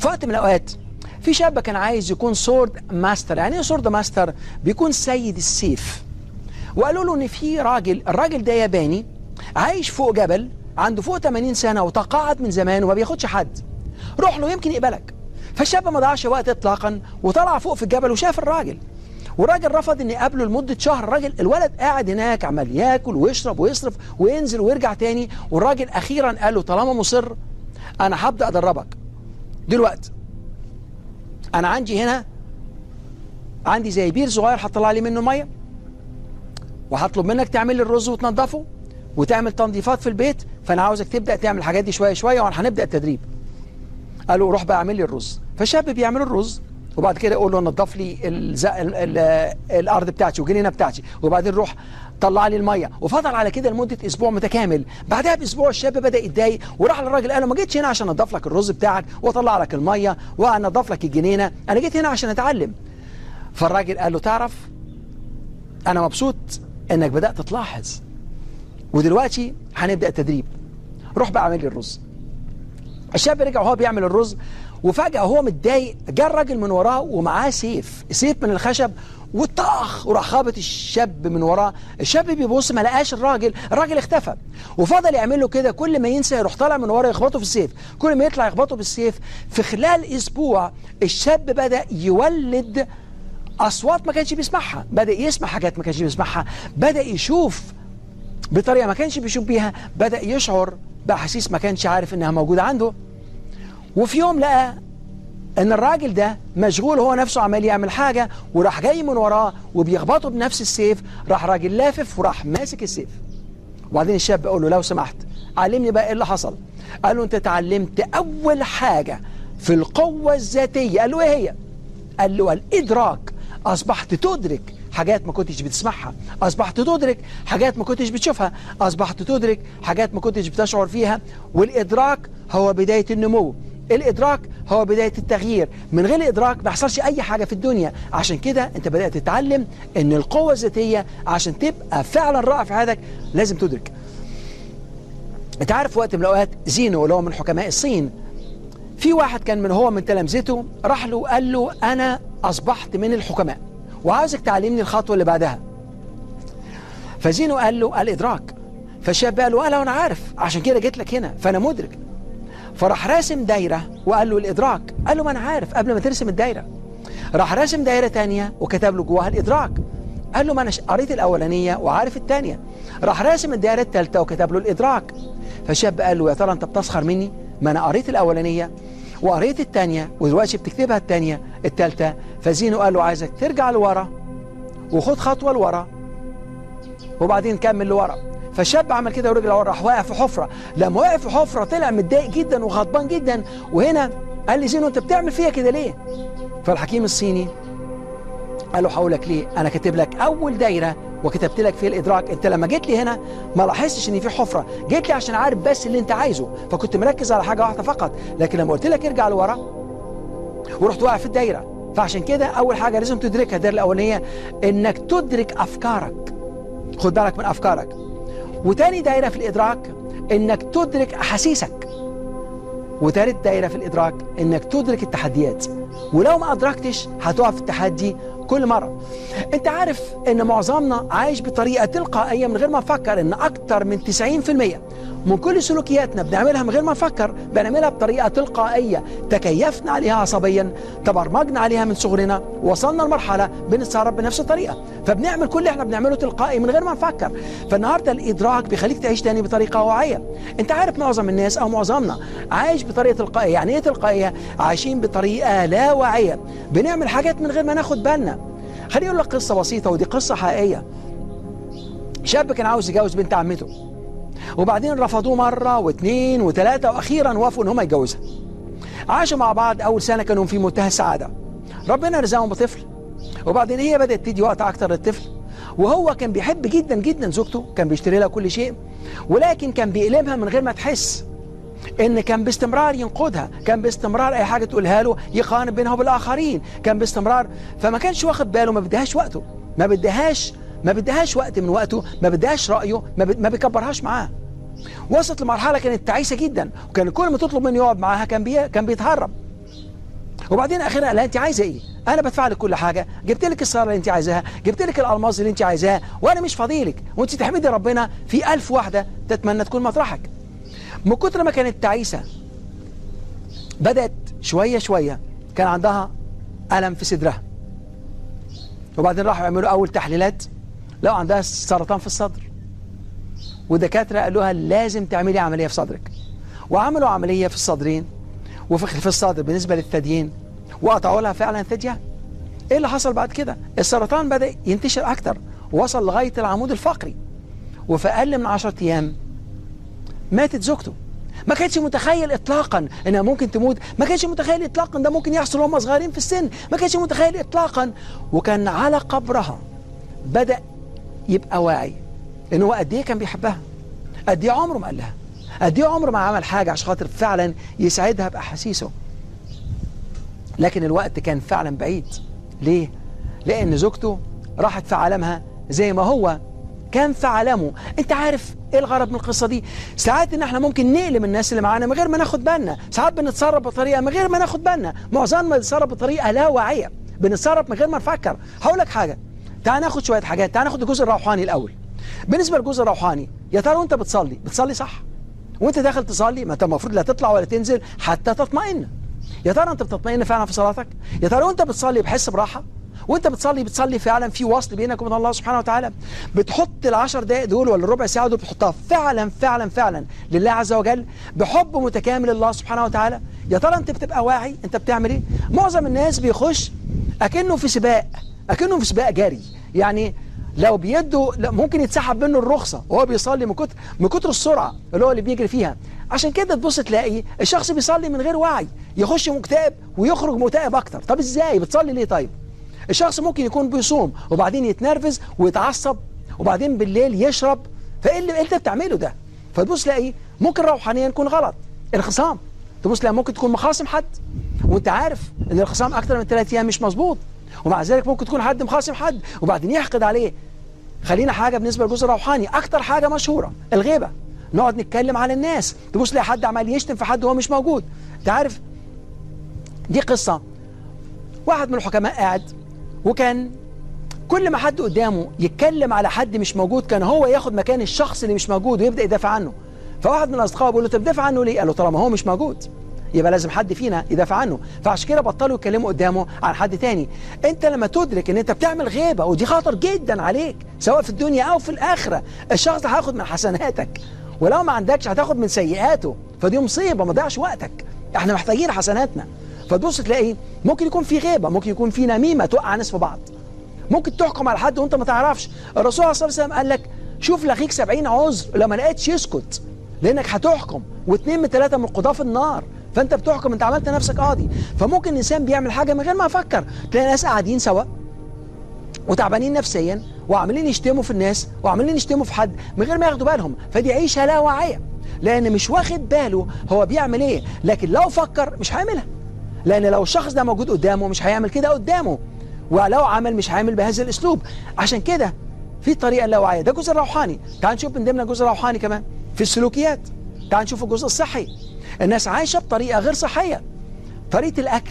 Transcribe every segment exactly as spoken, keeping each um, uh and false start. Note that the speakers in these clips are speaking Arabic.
في وقت من الاوقات في شاب كان عايز يكون سورد ماستر. يعني ايه سورد ماستر؟ بيكون سيد السيف. وقالوا له ان في راجل، الراجل ده ياباني عايش فوق جبل، عنده فوق ثمانين سنه وتقاعد من زمان وما بياخدش حد، روح له يمكن يقبلك. فالشاب ما ضيعش وقت اطلاقا وطلع فوق في الجبل وشاف الراجل، والراجل رفض ان يقابله لمده شهر. الراجل الولد قاعد هناك عمال ياكل ويشرب ويصرف وينزل ويرجع تاني، والراجل اخيرا قال له طالما مصر انا هبدا ادربك دلوقتي. انا عندي هنا عندي زي بير صغير هطلع لي منه ميه، وهطلب منك تعمل لي الرز وتنضفه وتعمل تنظيفات في البيت، فانا عاوزك تبدا تعمل الحاجات دي شويه شويه وهنبدا التدريب. قال له روح بقى اعمل لي الرز. فالشاب بيعمل الرز وبعد كده يقول له نظف لي الزق ال ال الارض بتاعتي والجنينه بتاعتي، وبعدين روح طلع لي الميه. وفضل على كده لمده اسبوع متكامل. بعدها باسبوع الشاب بدا يتضايق وراح للراجل قال له ما جيتش هنا عشان انضف لك الرز بتاعك واطلع لك الميه وانضف لك الجنينه، انا جيت هنا عشان اتعلم. فالراجل قال له تعرف انا مبسوط انك بدات تلاحظ، ودلوقتي هنبدا التدريب، روح بقى اعمل لي الرز. الشاب رجع وهو بيعمل الرز، وفجأة وهو متضايق جه الراجل من وراه ومعاه سيف، سيف من الخشب، وطاخ وراح خابط الشاب من وراه. الشاب بيبص ما لقاش الراجل، الراجل اختفى. وفضل يعمل له كده، كل ما ينسى يروح طالع من وراه يخبطه في السيف، كل ما يطلع يخبطه بالسيف. في خلال اسبوع الشاب بدأ يولد اصوات ما كانش بيسمعها، بدأ يسمع حاجات ما كانش بيسمعها، بدأ يشوف بطريقة ما كانش بيشوف بيها، بدأ يشعر بأحاسيس ما كانش عارف انها موجودة عنده. وفي يوم لقى ان الراجل ده مشغول هو نفسه عمال يعمل حاجة، وراح جاي من وراه وبيخبطه بنفس السيف. راح راجل لافف وراح ماسك السيف. وبعدين الشاب قال له لو سمحت علمني بقى ايه اللي حصل. قال له انت اتعلمت اول حاجة في القوة الذاتية. قال له ايه هي؟ قال له الادراك. اصبحت تدرك حاجات ما كنتش بتسمعها، اصبحت تدرك حاجات ما كنتش بتشوفها، اصبحت تدرك حاجات ما كنتش بتشعر فيها. والادراك هو بداية النمو، الادراك هو بداية التغيير. من غير الادراك ما يحصلش اي حاجة في الدنيا. عشان كده انت بدأت تتعلم ان القوة الذاتية عشان تبقى فعلا رائع في حياتك لازم تدرك. انت عارف وقت من الاوقات زينو اللي هو من حكماء الصين، في واحد كان من هو من تلامذته راح له قال له انا اصبحت من الحكماء وعاوزك تعلمني الخطوة اللي بعدها. فزينو قال له الادراك. فالشاب قال له انا وانا عارف عشان كده جيت لك هنا فانا مدرك. فراح راسم دايرة وقال له الادراك. قال له ما انا عارف قبل ما ترسم الدايرة. راح راسم دايرة تانية وكتب له جواها الادراك. قال له ما انا قريت الاولانية وعارف التانية. راح راسم الدايرة التالتة وكتب له الادراك. فالشاب قال له يا ترى انت بتسخر مني؟ ما انا قريت الاولانية وقريت التانية ودلوقتي بتكتبها التانية التالتة. فزينو قال له عايزك ترجع لورا وخد خطوة لورا وبعدين كمل لورا. فالشاب عمل كده ورجع لورا، راح واقع في حفرة. لما وقع في حفرة طلع متضايق جدا وغضبان جدا. وهنا قال لي زينو انت بتعمل فيها كده ليه؟ فالحكيم الصيني قال له هقول لك ليه. انا كاتب لك اول دايرة وكتبت لك فيه الادراك. انت لما جيت لي هنا ما لاحظتش ان في حفرة، جيت لي عشان عارف بس اللي انت عايزه، فكنت مركز على حاجة واحدة فقط. لكن لما قلت لك ارجع لورا ورحت واقع في الدايرة. فعشان كده اول حاجة لازم تدركها الدايرة الاولانية انك تدرك افكارك، خد بالك من افكارك. وتاني دايرة في الادراك انك تدرك احاسيسك. وتالت دايرة في الادراك انك تدرك التحديات. ولو ما ادركتش هتقع في التحدي كل مرة. انت عارف ان معظمنا عايش بطريقة تلقائية من غير ما نفكر، ان اكتر من تسعين في المية من كل سلوكياتنا بنعملها من غير ما نفكر، بنعملها بطريقة تلقائية تكيفنا عليها عصبيا، تبرمجنا عليها من صغرنا، وصلنا لمرحلة بنتصرف بنفس الطريقة، فبنعمل كل اللي احنا بنعمله تلقائي من غير ما نفكر. فالنهاردة الادراك بيخليك تعيش تاني بطريقة واعية. انت عارف معظم الناس او معظمنا عايش بطريقة تلقائية. يعني ايه تلقائية؟ عايشين بطريقة لا واعية، بنعمل حاجات من غير ما ناخد بالنا. خليني اقول لك قصة بسيطة ودي قصة حقيقية. شاب كان عاوز يجوز بنت عمته، وبعدين رفضوه مرة واثنين وثلاثة واخيرا وافقوا ان هم يتجوزها. عاشوا مع بعض اول سنة كانوا في منتهى السعادة، ربنا رزقهم بطفل، وبعدين هي بدأت تدي وقت اكتر للطفل، وهو كان بيحب جدا جدا زوجته، كان بيشتري لها كل شيء، ولكن كان بيألمها من غير ما تحس. ان كان باستمرار ينقدها، كان باستمرار اي حاجة تقولها له يقارن بينها وبالاخرين، كان باستمرار، فما كانش واخد باله، ما بدهاش وقته، ما بدهاش ما بدهاش وقت من وقته، ما بدهاش رأيه، ما, ب... ما بيكبرهاش معاه. وصلت لمرحلة كانت تعيسة جدا، وكان كل ما تطلب منه يقعد معاها كان بي... كان بيتهرب. وبعدين اخيرا قال لها انت عايزه ايه؟ انا بدفع لك كل حاجه، جبت لك السياره اللي انت عايزاها، جبت لك الالماظ اللي انت عايزاها، وانا مش فاضيلك، وانت تحمدي ربنا في ألف واحده تتمنى تكون مطرحك. من كتر ما كانت تعيسه بدات شويه شويه كان عندها الم في صدرها. وبعدين راحوا يعملوا اول تحليلات لقوا عندها سرطان في الصدر. والدكاتره قالوا لها لازم تعملي عمليه في صدرك. وعملوا عمليه في الصدرين وفي في الصدر بالنسبه للثديين، وقطعوا لها فعلا ثديها. ايه اللي حصل بعد كده؟ السرطان بدأ ينتشر اكتر ووصل لغايه العمود الفقري. وفي اقل من عشرة ايام ماتت زوجته. ما كانش متخيل اطلاقا انها ممكن تموت، ما كانش متخيل اطلاقا ده ممكن يحصل وهم صغيرين في السن، ما كانش متخيل اطلاقا. وكان على قبرها بدأ يبقى واعي ان هو قد ايه كان بيحبها، قد ايه عمره ما قال لها، قد ايه عمره ما عمل حاجه عشان خاطر فعلا يسعدها باحاسيسه. لكن الوقت كان فعلا بعيد. ليه؟ لان زوجته راحت في عالمها زي ما هو كان في عالمه. انت عارف ايه الغرض من القصه دي؟ ساعات ان احنا ممكن نقلم الناس اللي معانا من غير ما ناخد بالنا، ساعات بنتصرف بطريقه من غير ما ناخد بالنا، معظمنا بنتصرف بطريقه لا واعيه، بنتصرف من غير ما نفكر. هقول لك حاجه، تعال ناخد شويه حاجات، تعال ناخد الجزء الروحاني الاول. بالنسبه للجزء الروحاني، يا ترى وانت بتصلي بتصلي صح؟ وانت داخل تصلي ما انت المفروض لا تطلع ولا تنزل حتى تطمئن. يا ترى انت بتطمئن فعلا في صلاتك؟ يا ترى وانت بتصلي بحس براحه؟ وانت بتصلي بتصلي فعلا في وصل بينك وبين الله سبحانه وتعالى؟ بتحط العشر دقائق دول ولا الربع ساعه دول بتحطها فعلا فعلا فعلا لله عز وجل بحب متكامل لله سبحانه وتعالى؟ يا ترى انت بتبقى واعي انت بتعمل ايه؟ معظم الناس بيخش اكنه في سباق، اكنه في سباق جري. يعني لو بيده ممكن يتسحب منه الرخصه وهو بيصلي من كتر من كتر السرعه اللي هو اللي بيجري فيها. عشان كده تبص تلاقي الشخص بيصلي من غير وعي، يخش مكتئب ويخرج مكتئب اكتر. طب ازاي بتصلي ليه طيب؟ الشخص ممكن يكون بيصوم وبعدين يتنرفز ويتعصب وبعدين بالليل يشرب. فايه اللي انت بتعمله ده؟ فتبص تلاقي ممكن روحانيا يكون غلط. الخصام تبص تلاقي ممكن تكون مخاصم حد وانت عارف ان الخصام اكتر من ثلاث ايام مش مظبوط، ومع ذلك ممكن تكون حد مخاصم حد وبعدين يحقد عليه. خلينا حاجه بالنسبه للجزء الروحاني، اكتر حاجه مشهوره الغيبه. نقعد نتكلم على الناس، تبص تلاقي حد عمال يشتم في حد وهو مش موجود. انت عارف دي قصه، واحد من الحكماء قاعد وكان كل ما حد قدامه يتكلم على حد مش موجود كان هو ياخد مكان الشخص اللي مش موجود ويبدا يدافع عنه. فواحد من اصدقائه بيقول له طب دافع عنه ليه؟ قال له طالما هو مش موجود يبقى لازم حد فينا يدافع عنه. فعشان كده بطلوا يتكلموا قدامه عن حد تاني. انت لما تدرك ان انت بتعمل غيبه ودي خطر جدا عليك سواء في الدنيا او في الاخره، الشخص ده هياخد من حسناتك ولو ما عندكش هتاخد من سيئاته، فدي مصيبه. ما تضيعش وقتك، احنا محتاجين حسناتنا. فتبص تلاقي ممكن يكون في غيبه، ممكن يكون في نميمه توقع ناس في بعض، ممكن تحكم على حد وانت ما تعرفش. الرسول صلى الله عليه وسلم قال لك شوف لاخيك سبعين عذر، لما لقيتش يسكت لانك هتحكم واثنين من ثلاثه من قضاه في النار، فانت بتحكم انت عملت نفسك قاضي. فممكن الانسان بيعمل حاجه من غير ما يفكر، تلاقي ناس قاعدين سوا وتعبانين نفسيا وعاملين يشتموا في الناس وعاملين يشتموا في حد من غير ما ياخدوا بالهم. فدي عيشه لا واعيه لان مش واخد باله هو بيعمل ايه، لكن لو فكر مش هيعملها، لان لو الشخص ده موجود قدامه مش هيعمل كده قدامه، ولو عمل مش هيعمل بهذا الاسلوب. عشان كده في الطريقه اللاواعيه. ده الجزء الروحاني. تعال نشوف من ضمن الجزء الروحاني كمان في السلوكيات. تعال نشوف الجزء الصحي. الناس عايشه بطريقه غير صحيه، طريقه الاكل.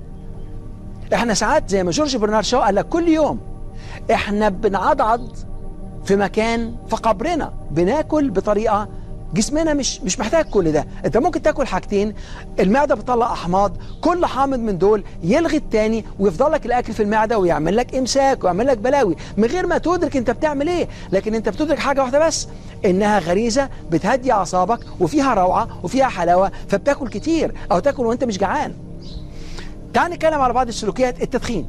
احنا ساعات زي ما جورج برنارد شو قال لك كل يوم احنا بنعضعض في مكان في قبرنا، بناكل بطريقه جسمنا مش مش محتاج كل ده. انت ممكن تاكل حاجتين المعده بتطلع احماض، كل حامض من دول يلغي التاني ويفضل لك الاكل في المعده ويعمل لك امساك ويعمل لك بلاوي من غير ما تدرك انت بتعمل ايه. لكن انت بتدرك حاجه واحده بس، انها غريزه بتهدي اعصابك وفيها روعه وفيها حلاوه، فبتاكل كتير او تاكل وانت مش جعان. تعال نتكلم على بعض السلوكيات. التدخين،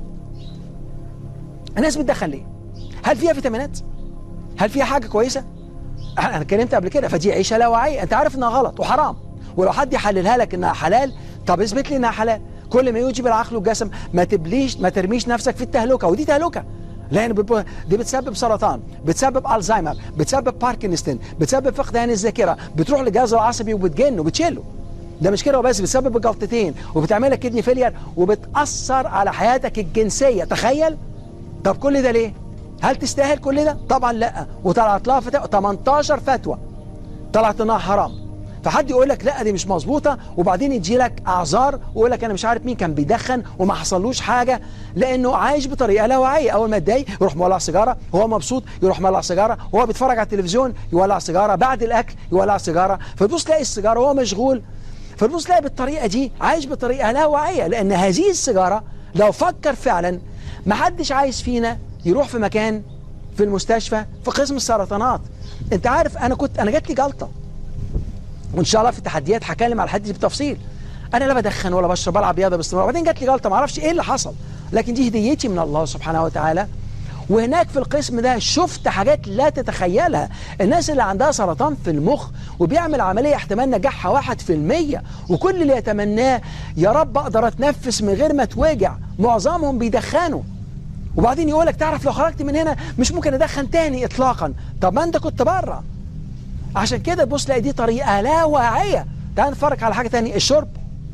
الناس بتدخن ليه؟ هل فيها فيتامينات؟ هل فيها حاجه كويسه؟ انا اتكلمت قبل كده، فدي عيشه لا واعيه، انت عارف انها غلط وحرام، ولو حد يحللها لك انها حلال طب اثبت لي انها حلال. كل ما يوجب العقل والجسم ما تبليش ما ترميش نفسك في التهلكه، ودي تهلكه لان دي بتسبب سرطان، بتسبب الزهايمر، بتسبب باركنسون، بتسبب فقدان الذاكره، بتروح للجهاز العصبي وبتجنه وبتشيله. ده مش كده وبس، بتسبب الجلطتين وبتعمل لك كدني فيلير وبتاثر على حياتك الجنسيه. تخيل. طب كل ده ليه؟ هل تستاهل كل ده؟ طبعا لا. وطلعت لها فتوى ثمانية عشر فتوى طلعت انها حرام. فحد يقول لك لا دي مش مظبوطه، وبعدين يجي لك اعذار ويقول لك انا مش عارف مين كان بيدخن وما حصلوش حاجه، لانه عايش بطريقه لا واعيه. اول ما يتضايق يروح مولع سيجاره، هو مبسوط يروح مولع سيجاره، وهو بيتفرج على التلفزيون يولع سيجاره، بعد الاكل يولع سيجاره، فتبص تلاقي السيجاره وهو مشغول، فتبص تلاقي بالطريقه دي عايش بطريقه لا واعيه. لان هذه السيجاره لو فكر فعلا، ما حدش عايز فينا يروح في مكان في المستشفى في قسم السرطانات. انت عارف انا كنت انا جات لي جلطه، وان شاء الله في التحديات هكلم على الحد دي بالتفصيل. انا لا بدخن ولا بشرب، بلعب رياضه باستمرار، وبعدين جات لي جلطه ما اعرفش ايه اللي حصل، لكن دي هديتي من الله سبحانه وتعالى. وهناك في القسم ده شفت حاجات لا تتخيلها. الناس اللي عندها سرطان في المخ وبيعمل عمليه احتمال نجاحها واحد في المية، وكل اللي يتمناه يا رب اقدر اتنفس من غير ما اتوجع، معظمهم بيدخنوا. وبعدين يقول لك تعرف لو خرجت من هنا مش ممكن ادخن تاني اطلاقا. طب ما انت كنت بره. عشان كده تبص تلاقي دي طريقه لا واعيه. تعال نتفرج على حاجه ثانيه، الشرب.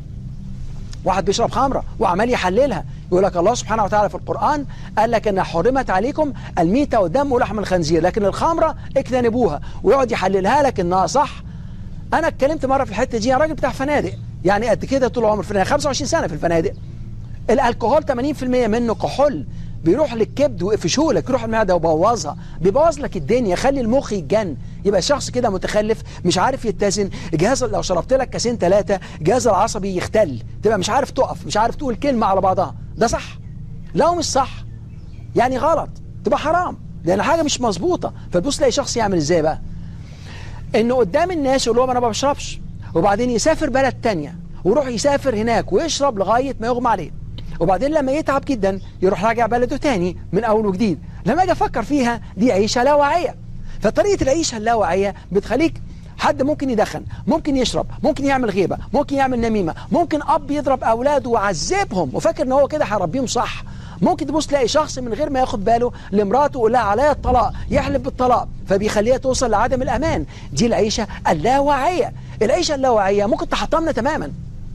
واحد بيشرب خمره وعمال يحللها، يقول لك الله سبحانه وتعالى في القران قال لك ان حرمت عليكم الميته والدم ولحم الخنزير، لكن الخمره اجتنبوها، ويقعد يحللها لك انها صح. انا اتكلمت مره في الحته دي، انا راجل بتاع فنادق يعني قد كده طول عمري، في خمسة وعشرين سنه في الفنادق. الالكوهول ثمانين في المية منه كحول، بيروح للكبد ويقفشه لك، يروح المعده ويبوظها، بيبوظ لك الدنيا، يخلي المخ يتجن، يبقى شخص كده متخلف مش عارف يتزن. الجهاز لو شربت لك كاسين ثلاثه الجهاز العصبي يختل، تبقى مش عارف تقف، مش عارف تقول كلمه على بعضها. ده صح؟ لو مش صح يعني غلط، تبقى حرام، لان حاجه مش مظبوطه. فتبص تلاقي شخص يعمل ازاي بقى؟ انه قدام الناس يقول لهم انا ما بشربش، وبعدين يسافر بلد ثانيه ويروح يسافر هناك ويشرب لغايه ما يغمى عليه، وبعدين لما يتعب جدا يروح راجع بلده تاني من اول وجديد. لما اجي افكر فيها دي عيشه لا واعيه. فطريقه العيشه اللاواعيه بتخليك حد ممكن يدخن، ممكن يشرب، ممكن يعمل غيبه، ممكن يعمل نميمه، ممكن اب يضرب اولاده ويعذبهم وفاكر ان هو كده هيربيهم صح. ممكن تبص تلاقي شخص من غير ما ياخد باله لمراته يقول لها عليا الطلاق، يحلف بالطلاق، فبيخليها توصل لعدم الامان. دي العيشه اللاواعيه. العيشه اللاواعيه ممكن تحطمنا تماما.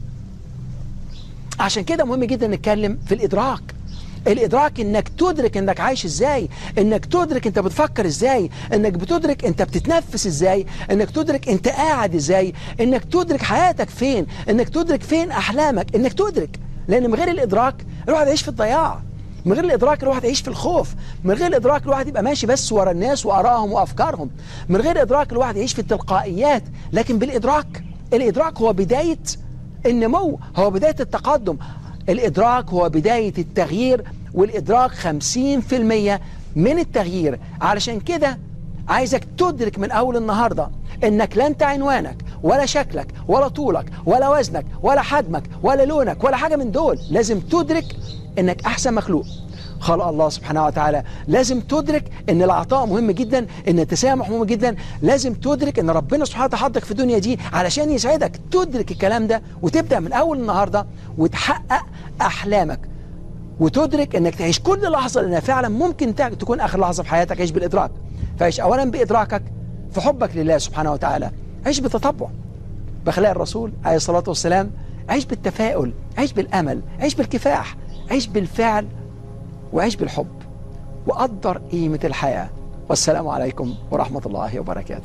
عشان كده مهم جدا نتكلم في الادراك. الادراك انك تدرك انك عايش ازاي، انك تدرك انت بتفكر ازاي، انك بتدرك انت بتتنفس ازاي، انك تدرك انت قاعد ازاي، انك تدرك حياتك فين، انك تدرك فين احلامك، انك تدرك. لان من غير الادراك الواحد يعيش في الضياع، من غير الادراك الواحد يعيش في الخوف، من غير الادراك الواحد يبقى ماشي بس ورا الناس وارائهم وافكارهم، من غير الادراك الواحد يعيش في التلقائيات. لكن بالادراك، الادراك هو بدايه النمو، هو بدايه التقدم. الإدراك هو بداية التغيير، والإدراك خمسين في المية من التغيير. علشان كده عايزك تدرك من أول النهاردة إنك لا أنت عنوانك ولا شكلك ولا طولك ولا وزنك ولا حجمك ولا لونك ولا حاجة من دول. لازم تدرك إنك أحسن مخلوق خلق الله سبحانه وتعالى. لازم تدرك ان العطاء مهم جدا، ان التسامح مهم جدا. لازم تدرك ان ربنا سبحانه وتعالى حطك في الدنيا دي علشان يسعدك. تدرك الكلام ده وتبدأ من اول النهاردة وتحقق احلامك، وتدرك انك تعيش كل لحظة لانها فعلا ممكن تكون اخر لحظة في حياتك. عيش بالادراك. فعيش اولا بادراكك في حبك لله سبحانه وتعالى. عيش بالتطبع باخلاق الرسول عليه الصلاة والسلام. عيش بالتفاؤل، عيش بالامل، عيش بالكفاح، عيش بالفعل، وعيش بالحب، وقدر قيمة الحياة. والسلام عليكم ورحمة الله وبركاته.